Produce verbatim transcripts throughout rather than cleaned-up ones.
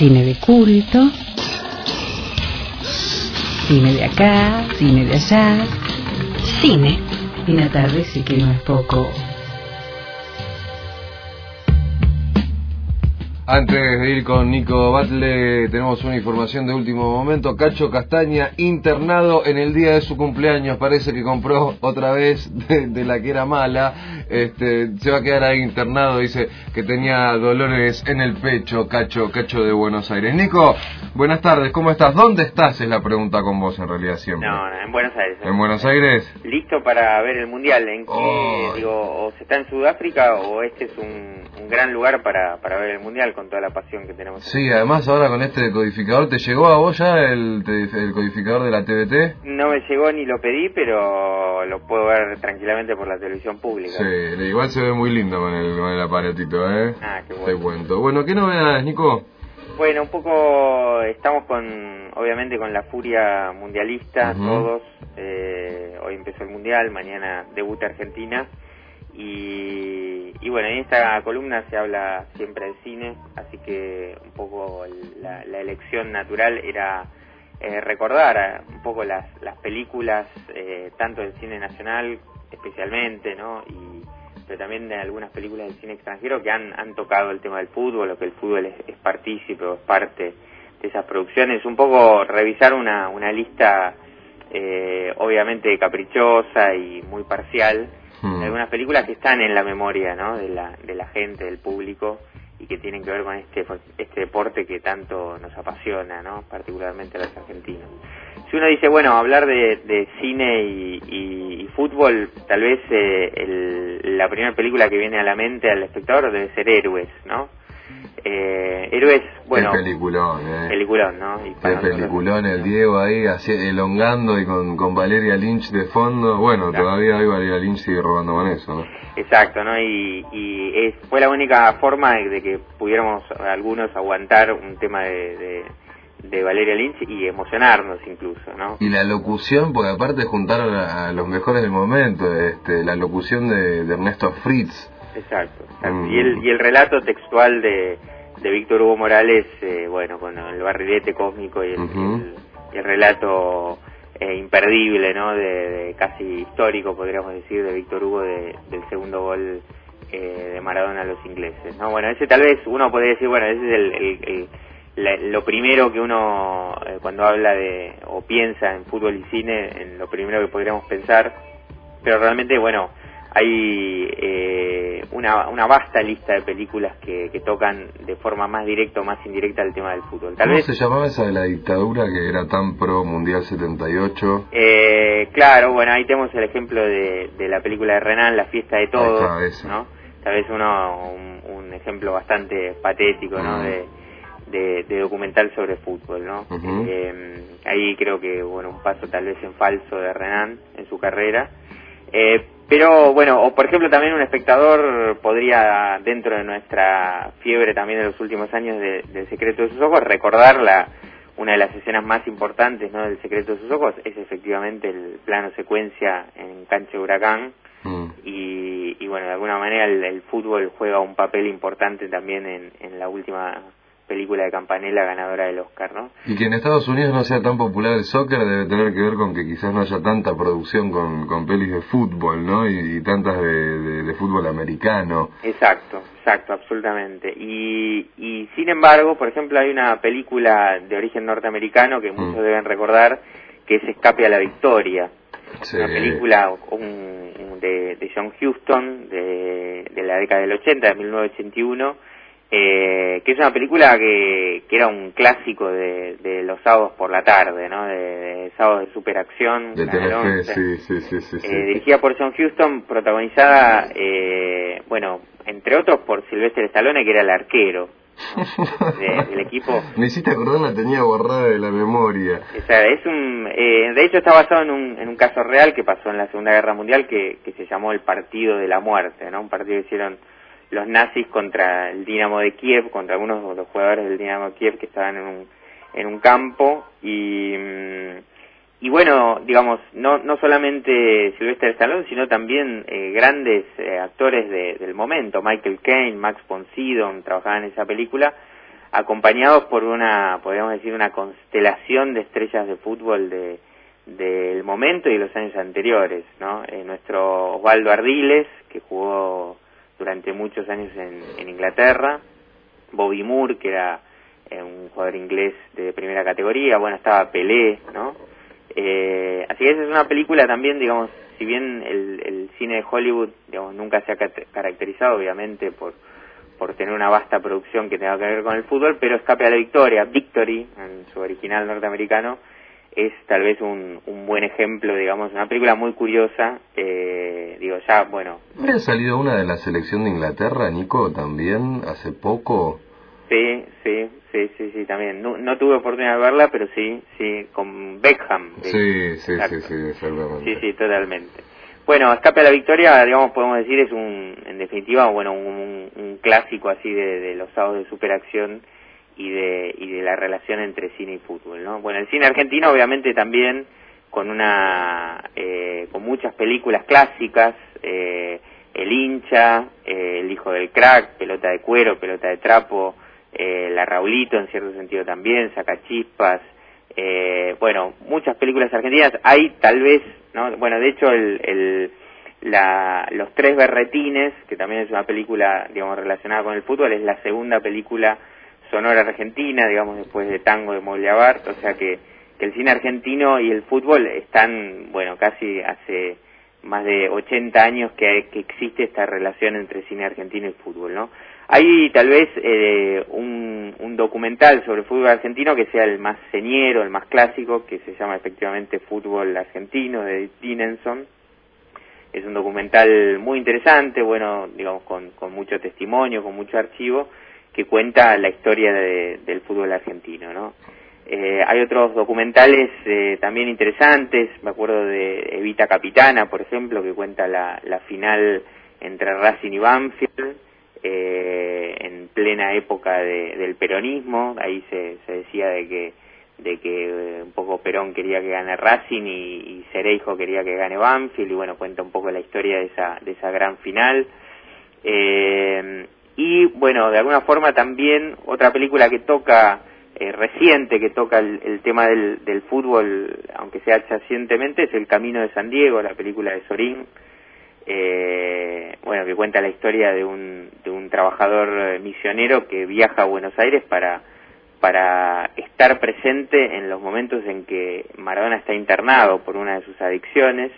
cine de culto, cine de acá, cine de allá, cine. Y la tarde sí que no es poco. Antes de ir con Nico Batle, tenemos una información de último momento. Cacho Castaña, internado en el día de su cumpleaños. Parece que compró otra vez de, de la que era mala. Este, se va a quedar ahí internado. Dice que tenía dolores en el pecho. Cacho, Cacho de Buenos Aires. Nico, buenas tardes, ¿cómo estás? ¿Dónde estás? Es la pregunta con vos en realidad siempre. No, no, en Buenos Aires. ¿En Buenos Aires? Listo para ver el Mundial. ¿En qué, Oh. digo, o se está en Sudáfrica o este es un, un gran lugar para, para ver el Mundial con toda la pasión que tenemos? Sí, además ahora con este decodificador, ¿te llegó a vos ya el, el codificador de la T V T? No me llegó ni lo pedí, pero lo puedo ver tranquilamente por la televisión pública. Sí, igual se ve muy lindo con el, con el aparatito, ¿eh? Ah, qué bueno. Te cuento. Bueno, ¿qué novedades, Nico? Bueno, un poco estamos con, obviamente con la furia mundialista, Uh-huh. todos. Eh, hoy empezó el Mundial, mañana debuta Argentina. Y, y bueno, en esta columna se habla siempre del cine, así que un poco la, la elección natural era eh, recordar eh, un poco las, las películas, eh, tanto del cine nacional especialmente, ¿no? Y, pero también de algunas películas del cine extranjero que han, han tocado el tema del fútbol, o que el fútbol es, es partícipe o es parte de esas producciones. Un poco revisar una, una lista eh, obviamente caprichosa y muy parcial, Hmm. algunas películas que están en la memoria, ¿no? de la de la gente, del público, y que tienen que ver con este este deporte que tanto nos apasiona, ¿no? Particularmente a los argentinos. Si uno dice, bueno, hablar de, de cine y, y, y fútbol, tal vez eh, el, la primera película que viene a la mente al espectador debe ser Héroes, ¿no? Eh, Héroes, bueno, Qué peliculón, eh. peliculón, ¿no? Y Qué peliculón, el Diego ahí así, elongando y con, con Valeria Lynch de fondo. Bueno, exacto. Todavía hoy Valeria Lynch sigue robando con eso, ¿no? Exacto, ¿no? Y, y es, fue la única forma de, de que pudiéramos algunos aguantar un tema de, de, de Valeria Lynch y emocionarnos incluso, ¿no? Y la locución, porque aparte juntaron a, a los mejores del momento, este, la locución de, de Ernesto Fritz. Exacto, exacto. Mm. Y, el, y el relato textual de, de Víctor Hugo Morales, eh, bueno, con el barrilete cósmico y el, Uh-huh. el, el relato eh, imperdible, ¿no? De, de casi histórico, podríamos decir, de Víctor Hugo de, del segundo gol eh, de Maradona a los ingleses, ¿no? Bueno, ese tal vez uno podría decir, bueno, ese es el, el, el, la, lo primero que uno, eh, cuando habla de, o piensa en fútbol y cine, en lo primero que podríamos pensar, pero realmente, bueno, hay eh, una, una vasta lista de películas que, que tocan de forma más directa o más indirecta el tema del fútbol. Tal ¿Cómo vez, se llamaba esa de la dictadura que era tan pro Mundial setenta y ocho? Eh, claro, bueno, ahí tenemos el ejemplo de, de la película de Renan, La fiesta de todos, ¿no? Tal vez uno un, un ejemplo bastante patético, ¿no? Uh-huh. de, de, de documental sobre fútbol, ¿no? Uh-huh. Eh, ahí creo que, bueno, un paso tal vez en falso de Renan en su carrera. Eh, pero bueno, o por ejemplo también un espectador podría, dentro de nuestra fiebre también de los últimos años de, de Secreto de sus ojos, recordar la, una de las escenas más importantes, ¿no? del Secreto de sus ojos, es efectivamente el plano secuencia en cancha de Huracán. Mm. y, y bueno, de alguna manera el, el fútbol juega un papel importante también en, en la última película de Campanella ganadora del Oscar, ¿no? Y que en Estados Unidos no sea tan popular el soccer debe tener que ver con que quizás no haya tanta producción con, con pelis de fútbol, ¿no? Y, y tantas de, de, de fútbol americano. Exacto, exacto, absolutamente. Y, y sin embargo, por ejemplo, hay una película de origen norteamericano que muchos mm. deben recordar, que es Escape a la Victoria. Sí. Una película un, un de, de John Huston, de, de la década del ochenta, de mil novecientos ochenta y uno, Eh, que es una película que, que era un clásico de, de los sábados por la tarde, ¿no? De, de sábados de superacción. De Telefe, sí, sí, sí, sí, eh, sí. Dirigida por John Huston, protagonizada, eh, bueno, entre otros por Sylvester Stallone, que era el arquero, ¿no? de, del equipo. Me hiciste acordar, la tenía borrada de la memoria. O sea, es un, eh, de hecho está basado en un, en un caso real que pasó en la Segunda Guerra Mundial, que, que se llamó el Partido de la Muerte, ¿no? Un partido que hicieron los nazis contra el Dinamo de Kiev, contra algunos de los jugadores del Dinamo de Kiev que estaban en un, en un campo, y, y bueno, digamos, no, no solamente Sylvester Stallone, sino también eh, grandes eh, actores de, del momento, Michael Caine, Max von Sydow, trabajaban en esa película, acompañados por una, podríamos decir, una constelación de estrellas de fútbol de del momento y de los años anteriores, ¿no? Eh, nuestro Osvaldo Ardiles, que jugó durante muchos años en, en Inglaterra, Bobby Moore, que era eh, un jugador inglés de primera categoría, bueno, estaba Pelé, ¿no? Eh, así que esa es una película también, digamos, si bien el, el cine de Hollywood, digamos, nunca se ha caracterizado, obviamente, por por tener una vasta producción que tenga que ver con el fútbol, pero Escape a la Victoria, Victory, en su original norteamericano, es tal vez un, un buen ejemplo, digamos, una película muy curiosa, eh, digo, ya, bueno. ¿Había salido una de la selección de Inglaterra, Nico, también, hace poco? Sí, sí, sí, sí, sí, también. No, no tuve oportunidad de verla, pero sí, sí, con Beckham. Sí, sí, sí, sí, exactamente. Sí, sí, totalmente. Bueno, Escape a la Victoria, digamos, podemos decir, es un, en definitiva, bueno, un, un, un clásico así de, de los sábados de superacción y de y de la relación entre cine y fútbol, ¿no? Bueno, el cine argentino, obviamente, también con una eh, con muchas películas clásicas, eh, El hincha, eh, El hijo del crack, Pelota de cuero, Pelota de trapo, eh, La Raulito, en cierto sentido también, Sacachispas, eh, bueno, muchas películas argentinas. Hay tal vez, ¿no? Bueno, de hecho, el, el la, Los Tres Berretines, que también es una película, digamos, relacionada con el fútbol, es la segunda película sonora argentina, digamos, después de Tango de Mogliabart, o sea que, que el cine argentino y el fútbol están, bueno, casi hace más de ochenta años que, que existe esta relación entre cine argentino y fútbol, ¿no? Hay tal vez eh, un, un documental sobre el fútbol argentino que sea el más señero, el más clásico, que se llama efectivamente Fútbol Argentino, de Dinenson. Es un documental muy interesante, bueno, digamos, con, con mucho testimonio, con mucho archivo, que cuenta la historia de, del fútbol argentino, ¿no? Eh, hay otros documentales eh, también interesantes, me acuerdo de Evita Capitana, por ejemplo, que cuenta la, la final entre Racing y Banfield, eh, en plena época de, del peronismo. Ahí se, se decía de que de que eh, un poco Perón quería que gane Racing y, y Cereijo quería que gane Banfield, y bueno, cuenta un poco la historia de esa, de esa gran final. Eh, y bueno, de alguna forma también otra película que toca, eh, reciente, que toca el, el tema del, del fútbol, aunque sea recientemente, es El Camino de San Diego, la película de Sorín, eh, bueno, que cuenta la historia de un, de un trabajador misionero que viaja a Buenos Aires para, para estar presente en los momentos en que Maradona está internado por una de sus adicciones.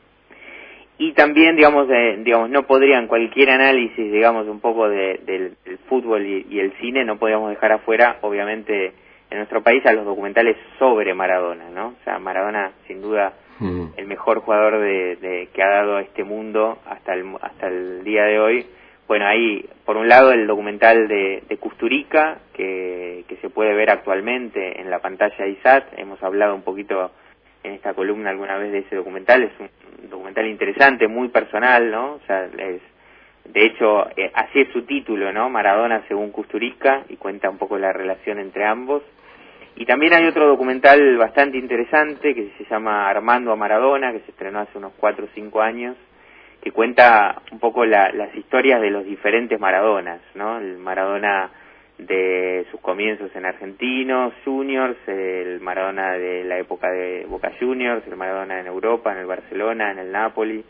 Y también, digamos, eh, digamos, no podrían cualquier análisis, digamos, un poco de, del, del fútbol y, y el cine, no podríamos dejar afuera, obviamente, en nuestro país, a los documentales sobre Maradona, ¿no? O sea, Maradona, sin duda, mm. el mejor jugador de, de que ha dado a este mundo hasta el, hasta el día de hoy. Bueno, ahí, por un lado, el documental de, de Kusturica, que, que se puede ver actualmente en la pantalla de I S A T. Hemos hablado un poquito en esta columna alguna vez de ese documental. Es un documental interesante, muy personal, ¿no? O sea, es, de hecho, eh, así es su título, ¿no? Maradona según Kusturica, y cuenta un poco la relación entre ambos. Y también hay otro documental bastante interesante que se llama Armando a Maradona, que se estrenó hace unos cuatro o cinco años, que cuenta un poco la, las historias de los diferentes Maradonas, ¿no? El Maradona de sus comienzos en Argentinos Juniors, el Maradona de la época de Boca Juniors, el Maradona en Europa, en el Barcelona, en el Napoli,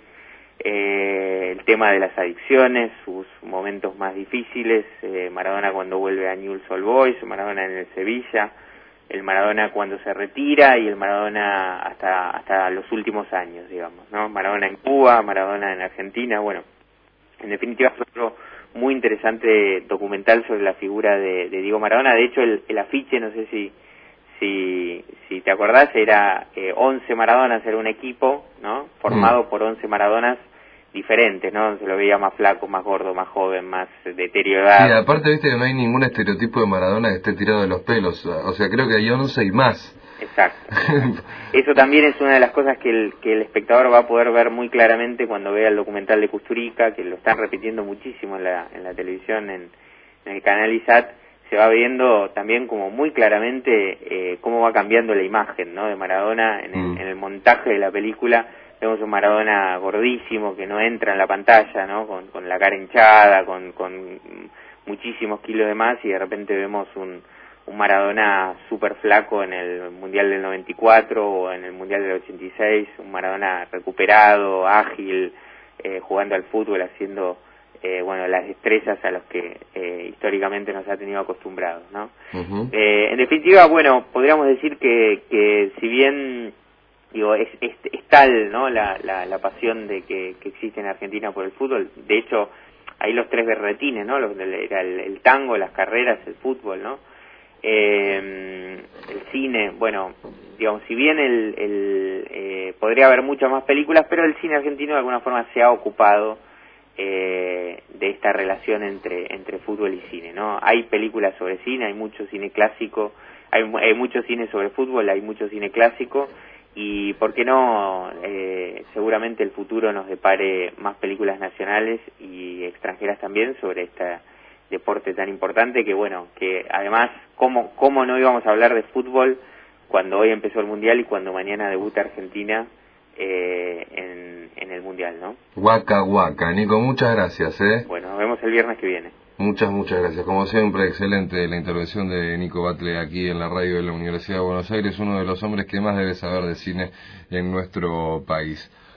eh, el tema de las adicciones, sus momentos más difíciles, eh, Maradona cuando vuelve a Newell's Old Boys, Maradona en el Sevilla, el Maradona cuando se retira y el Maradona hasta hasta los últimos años, digamos, ¿no? Maradona en Cuba, Maradona en Argentina, bueno, en definitiva es otro muy interesante documental sobre la figura de, de Diego Maradona. De hecho, el, el afiche, no sé si si si te acordás, era eh, once Maradonas, era un equipo, ¿no? Formado mm. por once Maradonas diferentes, ¿no? Se lo veía más flaco, más gordo, más joven, más deteriorado. Sí, aparte, viste que no hay ningún estereotipo de Maradona que esté tirado de los pelos, o sea, creo que hay once y más. Exacto. Eso también es una de las cosas que el, que el espectador va a poder ver muy claramente cuando vea el documental de Kusturica, que lo están repitiendo muchísimo en la, en la televisión, en, en el canal I S A T. Se va viendo también como muy claramente eh, cómo va cambiando la imagen, ¿no? De Maradona en el, mm. en el montaje de la película. Vemos un Maradona gordísimo que no entra en la pantalla, ¿no? Con, con la cara hinchada, con, con muchísimos kilos de más y de repente vemos un, un Maradona súper flaco en el Mundial del noventa y cuatro o en el Mundial del ochenta y seis, un Maradona recuperado, ágil, eh, jugando al fútbol, haciendo eh, bueno las destrezas a los que eh, históricamente nos ha tenido acostumbrados, ¿no? Uh-huh. Eh, en definitiva, bueno, podríamos decir que, que si bien digo es, es, es tal, ¿no?, la, la, la pasión de que, que existe en Argentina por el fútbol. De hecho, hay los tres berretines, ¿no? Los, el, el, el tango, las carreras, el fútbol, ¿no? Eh, el cine, bueno, digamos, si bien el, el eh, podría haber muchas más películas, pero el cine argentino de alguna forma se ha ocupado eh, de esta relación entre entre fútbol y cine, ¿no? Hay películas sobre cine, hay mucho cine clásico, hay, hay mucho cine sobre fútbol, hay mucho cine clásico, y por qué no, eh, seguramente el futuro nos depare más películas nacionales y extranjeras también sobre este deporte tan importante que, bueno, que además, ¿cómo, cómo no íbamos a hablar de fútbol cuando hoy empezó el Mundial y cuando mañana debuta Argentina eh, en, en el Mundial, ¿no? Guaca, guaca. Nico, muchas gracias, ¿eh? Bueno, nos vemos el viernes que viene. Muchas, muchas gracias. Como siempre, excelente la intervención de Nico Batlle aquí en la radio de la Universidad de Buenos Aires, uno de los hombres que más debe saber de cine en nuestro país.